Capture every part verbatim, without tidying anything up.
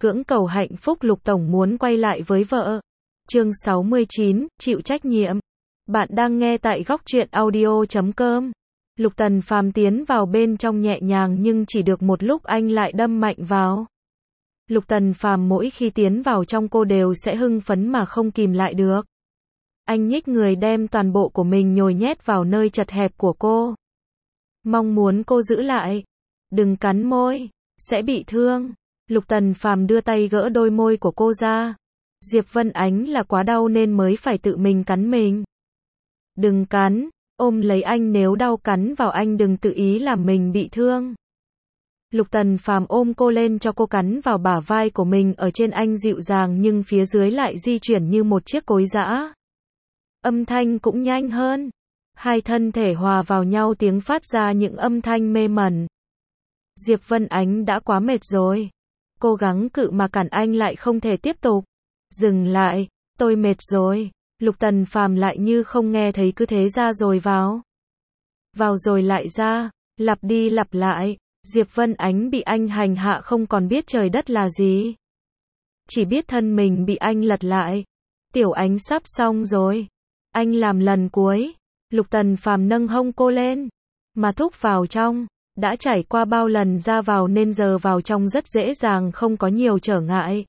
Cưỡng cầu hạnh phúc Lục Tổng muốn quay lại với vợ. Chương sáu mươi chín, chịu trách nhiệm. Bạn đang nghe tại góc truyện audio chấm com. Lục Tần Phàm tiến vào bên trong nhẹ nhàng nhưng chỉ được một lúc anh lại đâm mạnh vào. Lục Tần Phàm mỗi khi tiến vào trong cô đều sẽ hưng phấn mà không kìm lại được. Anh nhích người đem toàn bộ của mình nhồi nhét vào nơi chật hẹp của cô. Mong muốn cô giữ lại. Đừng cắn môi, sẽ bị thương. Lục Tần Phàm đưa tay gỡ đôi môi của cô ra. Diệp Vân Ánh là quá đau nên mới phải tự mình cắn mình. Đừng cắn, ôm lấy anh, nếu đau cắn vào anh đừng tự ý làm mình bị thương. Lục Tần Phàm ôm cô lên cho cô cắn vào bả vai của mình, ở trên anh dịu dàng nhưng phía dưới lại di chuyển như một chiếc cối giã. Âm thanh cũng nhanh hơn. Hai thân thể hòa vào nhau, tiếng phát ra những âm thanh mê mẩn. Diệp Vân Ánh đã quá mệt rồi. Cố gắng cự mà cản anh lại không thể tiếp tục. Dừng lại, tôi mệt rồi. Lục Tần Phàm lại như không nghe thấy, cứ thế ra rồi vào. Vào rồi lại ra, lặp đi lặp lại. Diệp Vân Ánh bị anh hành hạ không còn biết trời đất là gì. Chỉ biết thân mình bị anh lật lại. Tiểu Ánh sắp xong rồi. Anh làm lần cuối. Lục Tần Phàm nâng hông cô lên. Mà thúc vào trong. Đã trải qua bao lần ra vào nên giờ vào trong rất dễ dàng, không có nhiều trở ngại.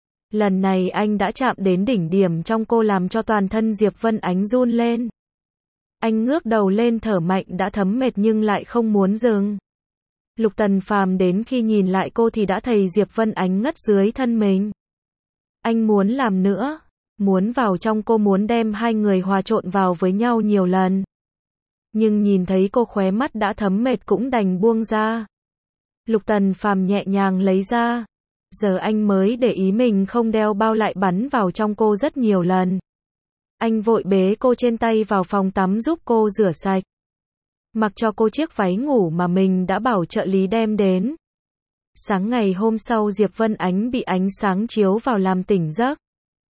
Lần này anh đã chạm đến đỉnh điểm trong cô, làm cho toàn thân Diệp Vân Ánh run lên. Anh ngước đầu lên thở mạnh, đã thấm mệt nhưng lại không muốn dừng. Lục Tần Phàm đến khi nhìn lại cô thì đã thấy Diệp Vân Ánh ngất dưới thân mình. Anh muốn làm nữa, muốn vào trong cô, muốn đem hai người hòa trộn vào với nhau nhiều lần. Nhưng nhìn thấy cô khóe mắt đã thấm mệt cũng đành buông ra. Lục Tần Phàm nhẹ nhàng lấy ra. Giờ anh mới để ý mình không đeo bao lại bắn vào trong cô rất nhiều lần. Anh vội bế cô trên tay vào phòng tắm giúp cô rửa sạch. Mặc cho cô chiếc váy ngủ mà mình đã bảo trợ lý đem đến. Sáng ngày hôm sau Diệp Vân Ánh bị ánh sáng chiếu vào làm tỉnh giấc.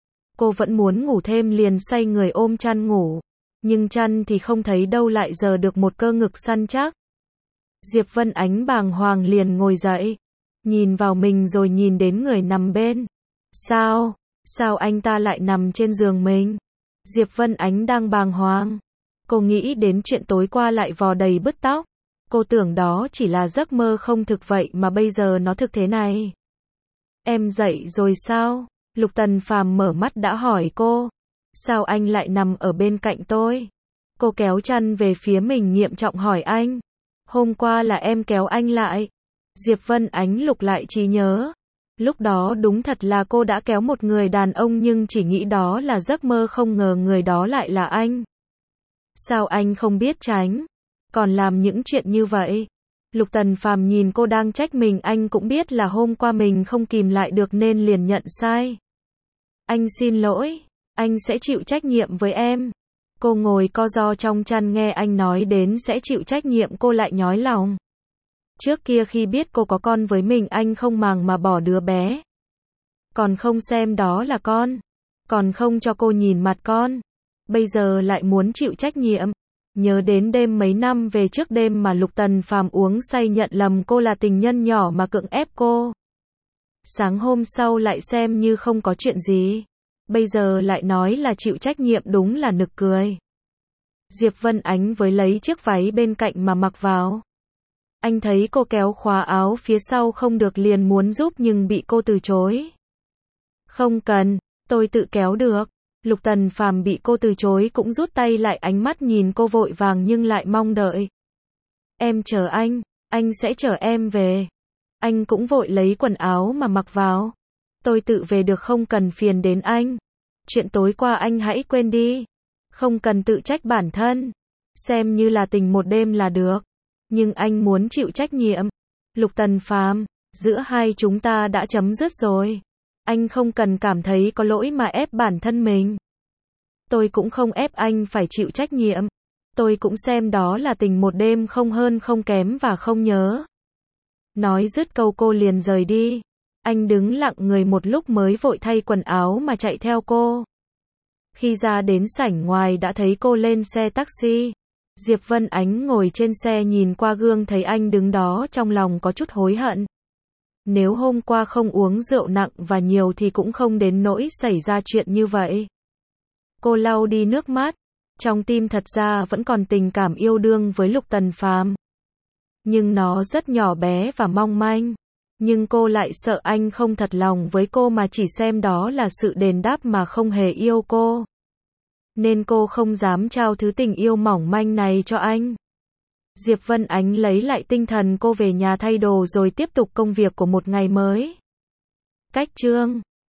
Cô vẫn muốn ngủ thêm liền xoay người ôm chăn ngủ. Nhưng chăn thì không thấy đâu, lại giờ được một cơ ngực săn chắc. Diệp Vân Ánh bàng hoàng liền ngồi dậy. Nhìn vào mình rồi nhìn đến người nằm bên. Sao? Sao anh ta lại nằm trên giường mình? Diệp Vân Ánh đang bàng hoàng. Cô nghĩ đến chuyện tối qua lại vò đầy bứt tóc. Cô tưởng đó chỉ là giấc mơ không thực, vậy mà bây giờ nó thực thế này. Em dậy rồi sao? Lục Tần Phàm mở mắt đã hỏi cô. Sao anh lại nằm ở bên cạnh tôi? Cô kéo chăn về phía mình nghiêm trọng hỏi anh. Hôm qua là em kéo anh lại. Diệp Vân Ánh lục lại trí nhớ. Lúc đó đúng thật là cô đã kéo một người đàn ông nhưng chỉ nghĩ đó là giấc mơ, không ngờ người đó lại là anh. Sao anh không biết tránh? Còn làm những chuyện như vậy? Lục Tần Phàm nhìn cô đang trách mình, anh cũng biết là hôm qua mình không kìm lại được nên liền nhận sai. Anh xin lỗi. Anh sẽ chịu trách nhiệm với em. Cô ngồi co ro trong chăn nghe anh nói đến sẽ chịu trách nhiệm, cô lại nhói lòng. Trước kia khi biết cô có con với mình anh không màng mà bỏ đứa bé. Còn không xem đó là con. Còn không cho cô nhìn mặt con. Bây giờ lại muốn chịu trách nhiệm. Nhớ đến đêm mấy năm về trước, đêm mà Lục Tần Phàm uống say nhận lầm cô là tình nhân nhỏ mà cưỡng ép cô. Sáng hôm sau lại xem như không có chuyện gì. Bây giờ lại nói là chịu trách nhiệm, đúng là nực cười. Diệp Vân Ánh với lấy chiếc váy bên cạnh mà mặc vào. Anh thấy cô kéo khóa áo phía sau không được liền muốn giúp nhưng bị cô từ chối. Không cần, tôi tự kéo được. Lục Tần Phàm bị cô từ chối cũng rút tay lại, ánh mắt nhìn cô vội vàng nhưng lại mong đợi. Em chờ anh, anh sẽ chở em về. Anh cũng vội lấy quần áo mà mặc vào. Tôi tự về được, không cần phiền đến anh. Chuyện tối qua anh hãy quên đi. Không cần tự trách bản thân. Xem như là tình một đêm là được. Nhưng anh muốn chịu trách nhiệm. Lục Tần Phàm, giữa hai chúng ta đã chấm dứt rồi. Anh không cần cảm thấy có lỗi mà ép bản thân mình. Tôi cũng không ép anh phải chịu trách nhiệm. Tôi cũng xem đó là tình một đêm, không hơn không kém và không nhớ. Nói dứt câu cô liền rời đi. Anh đứng lặng người một lúc mới vội thay quần áo mà chạy theo cô. Khi ra đến sảnh ngoài đã thấy cô lên xe taxi. Diệp Vân Ánh ngồi trên xe nhìn qua gương thấy anh đứng đó, trong lòng có chút hối hận. Nếu hôm qua không uống rượu nặng và nhiều thì cũng không đến nỗi xảy ra chuyện như vậy. Cô lau đi nước mắt. Trong tim thật ra vẫn còn tình cảm yêu đương với Lục Tần Phàm. Nhưng nó rất nhỏ bé và mong manh. Nhưng cô lại sợ anh không thật lòng với cô mà chỉ xem đó là sự đền đáp mà không hề yêu cô. Nên cô không dám trao thứ tình yêu mỏng manh này cho anh. Diệp Vân Ánh lấy lại tinh thần, cô về nhà thay đồ rồi tiếp tục công việc của một ngày mới. Cách chương